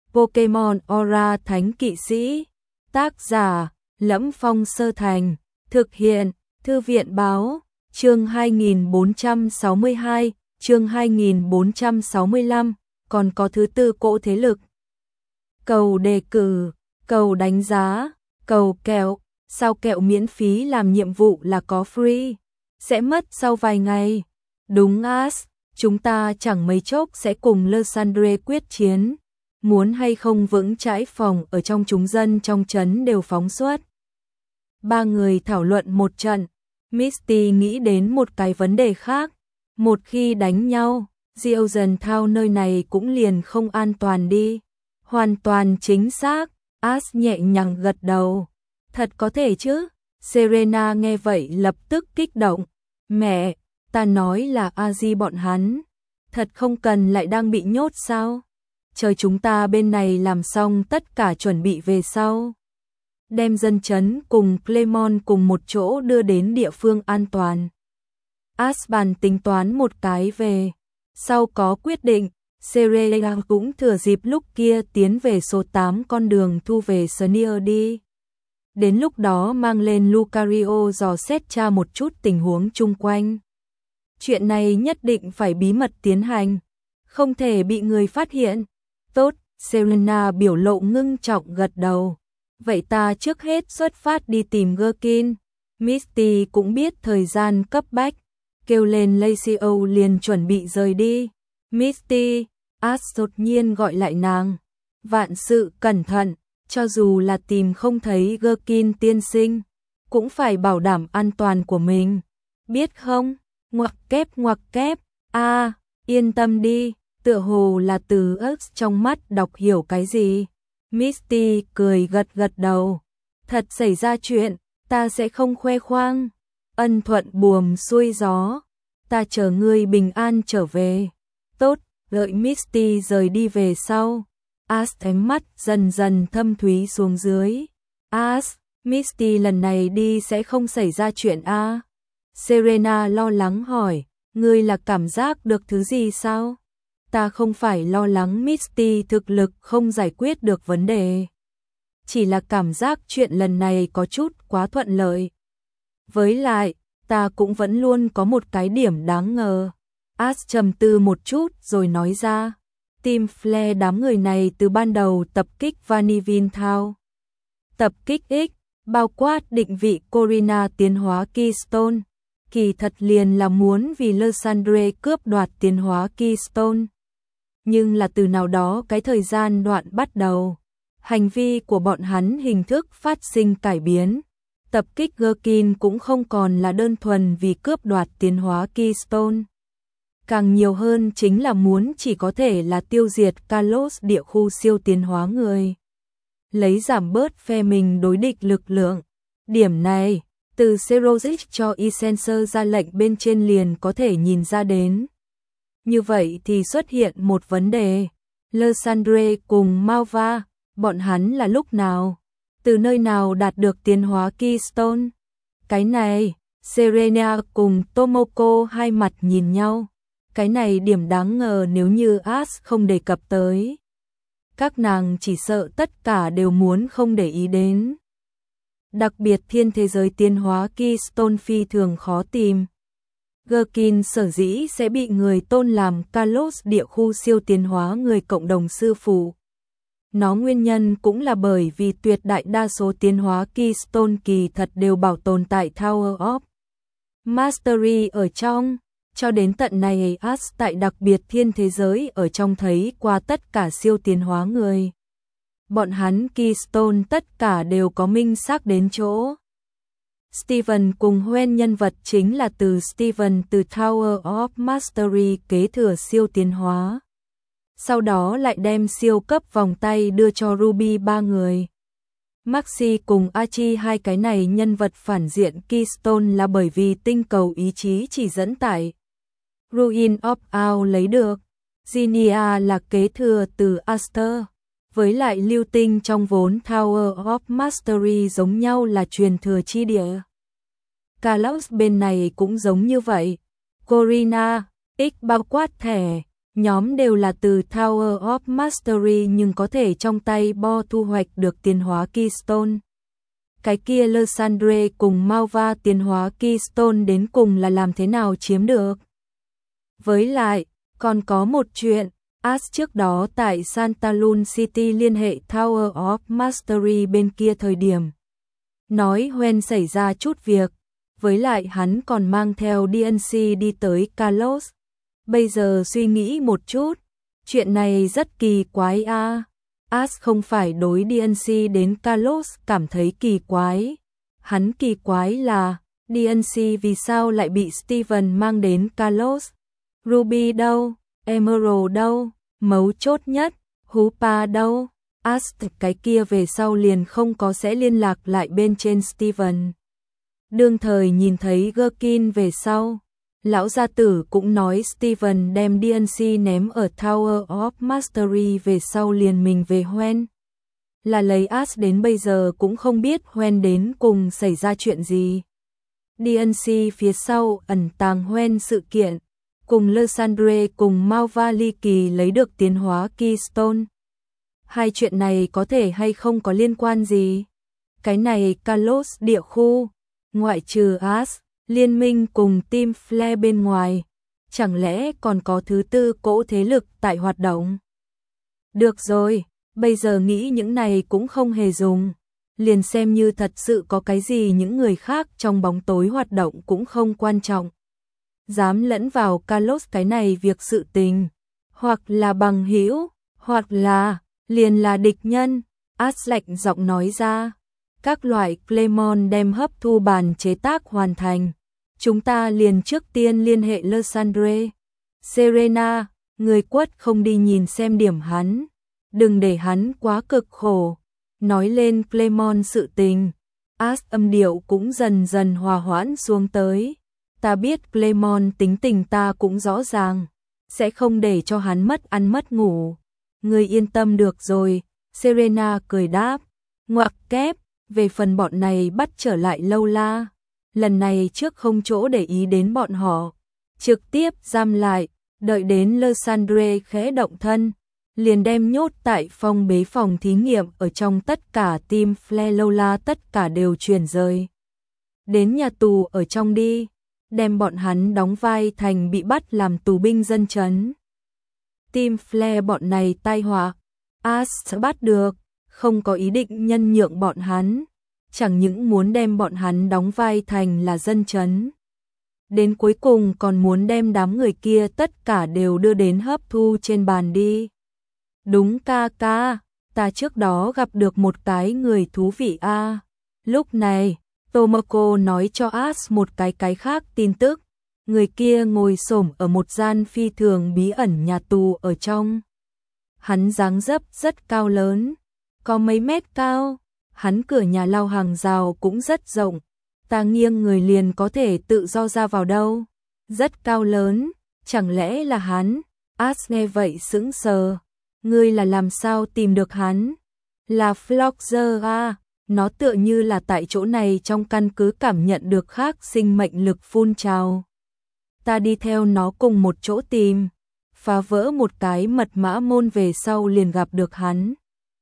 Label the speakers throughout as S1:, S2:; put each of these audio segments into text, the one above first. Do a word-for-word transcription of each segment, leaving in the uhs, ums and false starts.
S1: Pokemon Aura Thánh Kỵ Sĩ. Tác giả: Lẫm Phong Sơ Thành. Thực hiện: Thư viện báo. Chương hai nghìn bốn trăm sáu mươi hai, chương hai nghìn bốn trăm sáu mươi lăm, còn có thứ tư cỗ thế lực. Cầu đề cử, cầu đánh giá, cầu kẹo, sao kẹo miễn phí làm nhiệm vụ là có free, sẽ mất sau vài ngày. Đúng As, chúng ta chẳng mấy chốc sẽ cùng Lysandre quyết chiến, muốn hay không vững chãi phòng ở trong chúng dân trong trấn đều phóng xuất. Ba người thảo luận một trận, Misty nghĩ đến một cái vấn đề khác, một khi đánh nhau, Diocen Town nơi này cũng liền không an toàn đi. Hoàn toàn chính xác, As nhẹ nhàng gật đầu. Thật có thể chứ? Serena nghe vậy lập tức kích động. Mẹ, ta nói là Aji bọn hắn. Thật không cần lại đang bị nhốt sao? Chờ chúng ta bên này làm xong tất cả chuẩn bị về sau. Đem dân chấn cùng Clemon cùng một chỗ đưa đến địa phương an toàn. As bàn tính toán một cái về. Sau có quyết định, Serena cũng thừa dịp lúc kia tiến về số tám con đường thu về Senior đi. Đến lúc đó mang lên Lucario dò xét tra một chút tình huống chung quanh. Chuyện này nhất định phải bí mật tiến hành, không thể bị người phát hiện. Tốt, Serena biểu lộ ngưng trọng gật đầu. Vậy ta trước hết xuất phát đi tìm Gherkin. Misty cũng biết thời gian cấp bách, kêu lên Lucio liền chuẩn bị rời đi. Misty, As đột nhiên gọi lại nàng. Vạn sự cẩn thận, cho dù là tìm không thấy Gherkin tiên sinh, cũng phải bảo đảm an toàn của mình. Biết không? Ngoặc kép ngoặc kép. A, à, yên tâm đi, tựa hồ là từ X trong mắt đọc hiểu cái gì. Misty cười gật gật đầu. Thật xảy ra chuyện, ta sẽ không khoe khoang. Ân thuận buồm xuôi gió. Ta chờ ngươi bình an trở về. Tốt, đợi Misty rời đi về sau. As ánh mắt dần dần thâm thúy xuống dưới. As, Misty lần này đi sẽ không xảy ra chuyện a? À? Serena lo lắng hỏi, ngươi là cảm giác được thứ gì sao? Ta không phải lo lắng Misty thực lực không giải quyết được vấn đề. Chỉ là cảm giác chuyện lần này có chút quá thuận lợi. Với lại, ta cũng vẫn luôn có một cái điểm đáng ngờ. As trầm tư một chút rồi nói ra. Team Flare đám người này từ ban đầu tập kích Vanillin Town. Tập kích X, bao quát định vị Corina tiến hóa Keystone. Kỳ thật liền là muốn vì Lysandre cướp đoạt tiến hóa Keystone. Nhưng là từ nào đó cái thời gian đoạn bắt đầu, hành vi của bọn hắn hình thức phát sinh cải biến. Tập kích Gherkin cũng không còn là đơn thuần vì cướp đoạt tiến hóa Keystone. Càng nhiều hơn chính là muốn chỉ có thể là tiêu diệt Kalos địa khu siêu tiến hóa người. Lấy giảm bớt phe mình đối địch lực lượng. Điểm này, từ Serozic cho Essencer ra lệnh bên trên liền có thể nhìn ra đến. Như vậy thì xuất hiện một vấn đề. Lysandre cùng Malva, bọn hắn là lúc nào? Từ nơi nào đạt được tiến hóa Keystone? Cái này, Serena cùng Tomoko hai mặt nhìn nhau. Cái này điểm đáng ngờ nếu như As không đề cập tới. Các nàng chỉ sợ tất cả đều muốn không để ý đến. Đặc biệt thiên thế giới tiến hóa Keystone phi thường khó tìm. Gherkin sở dĩ sẽ bị người tôn làm Kalos địa khu siêu tiến hóa người cộng đồng sư phụ. Nó nguyên nhân cũng là bởi vì tuyệt đại đa số tiến hóa Keystone kỳ thật đều bảo tồn tại Tower of Mastery ở trong. Cho đến tận này As tại đặc biệt thiên thế giới ở trong thấy qua tất cả siêu tiến hóa người. Bọn hắn Keystone tất cả đều có minh xác đến chỗ. Steven cùng Huen nhân vật chính là từ Steven từ Tower of Mastery kế thừa siêu tiến hóa. Sau đó lại đem siêu cấp vòng tay đưa cho Ruby ba người. Maxi cùng Archie hai cái này nhân vật phản diện Keystone là bởi vì tinh cầu ý chí chỉ dẫn tải. Ruin of Out lấy được. Zinnia là kế thừa từ Aster. Với lại lưu tinh trong vốn Tower of Mastery giống nhau là truyền thừa chi địa. Kalos bên này cũng giống như vậy. Corina, X bao quát thẻ, Nhóm đều là từ Tower of Mastery nhưng có thể trong tay Bo thu hoạch được tiến hóa Keystone. Cái kia Lysandre cùng Malva tiến hóa Keystone đến cùng là làm thế nào chiếm được. Với lại, còn có một chuyện, Ash trước đó tại Santa Luna City liên hệ Tower of Mastery bên kia thời điểm. Nói Hoen xảy ra chút việc, với lại hắn còn mang theo đê en xê đi tới Kalos. Bây giờ suy nghĩ một chút, chuyện này rất kỳ quái a. À. Ash không phải đối đê en xê đến Kalos cảm thấy kỳ quái. Hắn kỳ quái là đê en xê vì sao lại bị Steven mang đến Kalos. Ruby đâu? Emerald đâu? Mấu chốt nhất, Hoopa đâu? Ash cái kia về sau liền không có sẽ liên lạc lại bên trên Steven. Đương thời nhìn thấy Gherkin về sau, lão gia tử cũng nói Steven đem đê en xê ném ở Tower of Mastery về sau liền mình về Hoen. Là lấy Ash đến bây giờ cũng không biết Hoen đến cùng xảy ra chuyện gì. đê en xê phía sau ẩn tàng Hoen sự kiện, cùng Lysandre cùng Malva ly kỳ lấy được tiến hóa Keystone. Hai chuyện này có thể hay không có liên quan gì? Cái này Kalos địa khu, ngoại trừ Ash, liên minh cùng Team Flare bên ngoài, chẳng lẽ còn có thứ tư cỗ thế lực tại hoạt động? Được rồi, bây giờ nghĩ những này cũng không hề dùng, liền xem như thật sự có cái gì những người khác trong bóng tối hoạt động cũng không quan trọng. Dám lẫn vào Kalos cái này việc sự tình, hoặc là bằng hữu, hoặc là liền là địch nhân. Ash lạnh giọng nói ra, các loại Clemon đem hấp thu bàn chế tác hoàn thành, chúng ta liền trước tiên liên hệ Lysandre. Serena, người quất không đi nhìn xem điểm hắn, đừng để hắn quá cực khổ. Nói lên Clemon sự tình, Ash âm điệu cũng dần dần hòa hoãn xuống tới. Ta biết Clemon tính tình ta cũng rõ ràng, sẽ không để cho hắn mất ăn mất ngủ. Ngươi yên tâm được rồi, Serena cười đáp. Ngoặc kép, về phần bọn này bắt trở lại lâu la. Lần này trước không chỗ để ý đến bọn họ, trực tiếp giam lại, đợi đến Lysandre khẽ động thân, liền đem nhốt tại phòng bế phòng thí nghiệm ở trong tất cả team Flare lâu la tất cả đều chuyển rời. Đến nhà tù ở trong đi, đem bọn hắn đóng vai thành bị bắt làm tù binh dân trấn. Team Flare bọn này tai họa, Ash sẽ bắt được, không có ý định nhân nhượng bọn hắn, chẳng những muốn đem bọn hắn đóng vai thành là dân trấn. Đến cuối cùng còn muốn đem đám người kia tất cả đều đưa đến hấp thu trên bàn đi. Đúng ca ca, ta trước đó gặp được một cái người thú vị a. À. Lúc này, Tomoko nói cho Ash một cái cái khác tin tức. Người kia ngồi xổm ở một gian phi thường bí ẩn nhà tù ở trong. Hắn dáng dấp rất cao lớn, có mấy mét cao. Hắn cửa nhà lao hàng rào cũng rất rộng. Ta nghiêng người liền có thể tự do ra vào đâu. Rất cao lớn, chẳng lẽ là hắn? Ash nghe vậy sững sờ. Ngươi là làm sao tìm được hắn? Là Flogger à? Nó tựa như là tại chỗ này trong căn cứ cảm nhận được khác sinh mệnh lực phun trào. Ta đi theo nó cùng một chỗ tìm, phá vỡ một cái mật mã môn về sau liền gặp được hắn.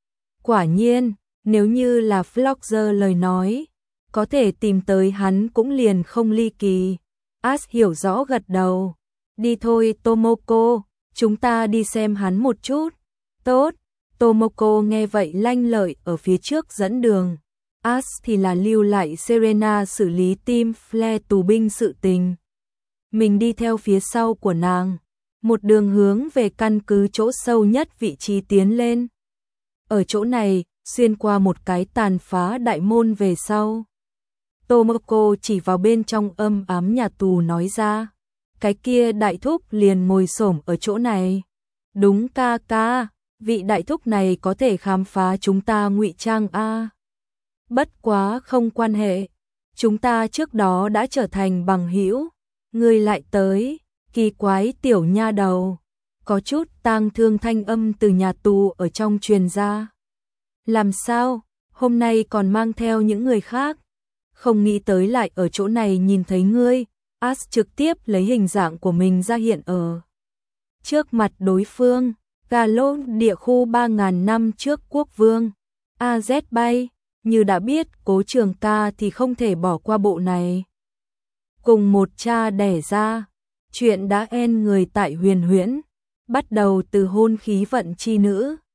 S1: Quả nhiên, nếu như là Flogger lời nói, có thể tìm tới hắn cũng liền không ly kỳ. Ash hiểu rõ gật đầu. Đi thôi Tomoko, chúng ta đi xem hắn một chút. Tốt, Tomoko nghe vậy lanh lợi ở phía trước dẫn đường. Ash thì là lưu lại Serena xử lý team Flare tù binh sự tình. Mình đi theo phía sau của nàng, một đường hướng về căn cứ chỗ sâu nhất vị trí tiến lên. Ở chỗ này, xuyên qua một cái tàn phá đại môn về sau. Tomoko chỉ vào bên trong âm ám nhà tù nói ra, cái kia đại thúc liền ngồi xổm ở chỗ này. Đúng ca ca, vị đại thúc này có thể khám phá chúng ta ngụy trang a. Bất quá không quan hệ, chúng ta trước đó đã trở thành bằng hữu, ngươi lại tới, kỳ quái tiểu nha đầu. Có chút tang thương thanh âm từ nhà tù ở trong truyền ra. Làm sao, hôm nay còn mang theo những người khác? Không nghĩ tới lại ở chỗ này nhìn thấy ngươi. Ash trực tiếp lấy hình dạng của mình ra hiện ở trước mặt đối phương, gà lô địa khu ba ngàn năm trước quốc vương, a dét bay, như đã biết Cố Trường Ca thì không thể bỏ qua bộ này. Cùng một cha đẻ ra, chuyện đã en người tại Huyền Huyễn, bắt đầu từ hôn khí vận chi nữ,